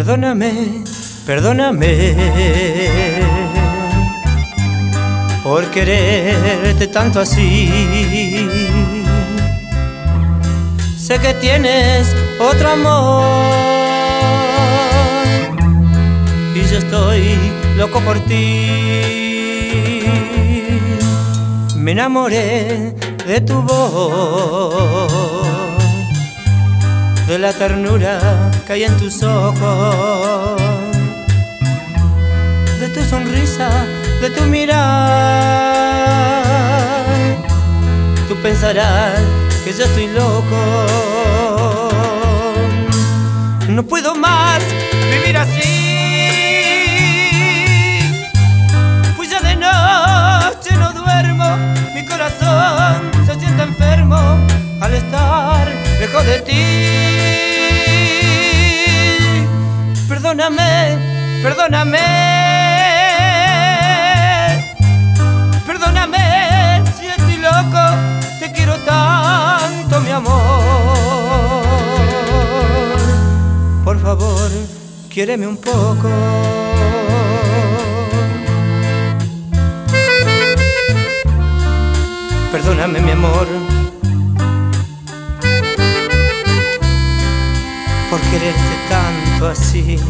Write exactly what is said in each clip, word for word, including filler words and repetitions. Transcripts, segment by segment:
Perdóname, perdóname por quererte tanto así. Sé que tienes otro amor y yo estoy loco por ti. Me enamoré de tu voz, de la ternura que hay en tus ojos, de tu sonrisa, de tu mirar. Tú pensarás que yo estoy loco. No puedo más vivir así, pues ya de noche no duermo. Mi corazón se siente enfermo al estar lejos de ti. Perdóname, perdóname, perdóname si estoy loco. Te quiero tanto, mi amor. Por favor, quiéreme un poco. Perdóname, mi amor, por quererte tanto así.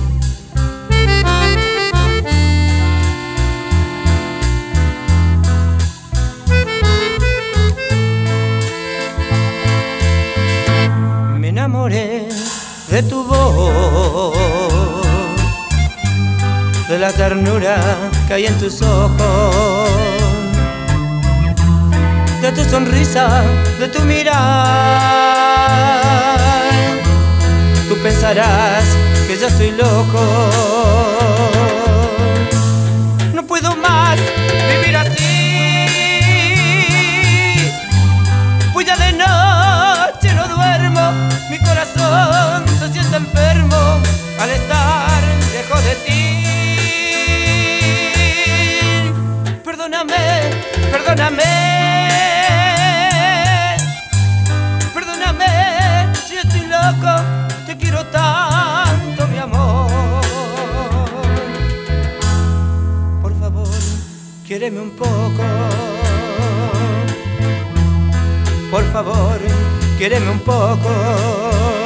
Me enamoré de tu voz, de la ternura que hay en tus ojos, de tu sonrisa, de tu mirar. Tú pensarás que ya estoy loco. No puedo más vivir así, pues ya de noche no duermo. Mi corazón se siente enfermo al estar lejos de ti. Perdóname, perdóname, perdóname si estoy loco. Te quiero tanto, mi amor. Por favor, quiéreme un poco. Por favor, quiéreme un poco.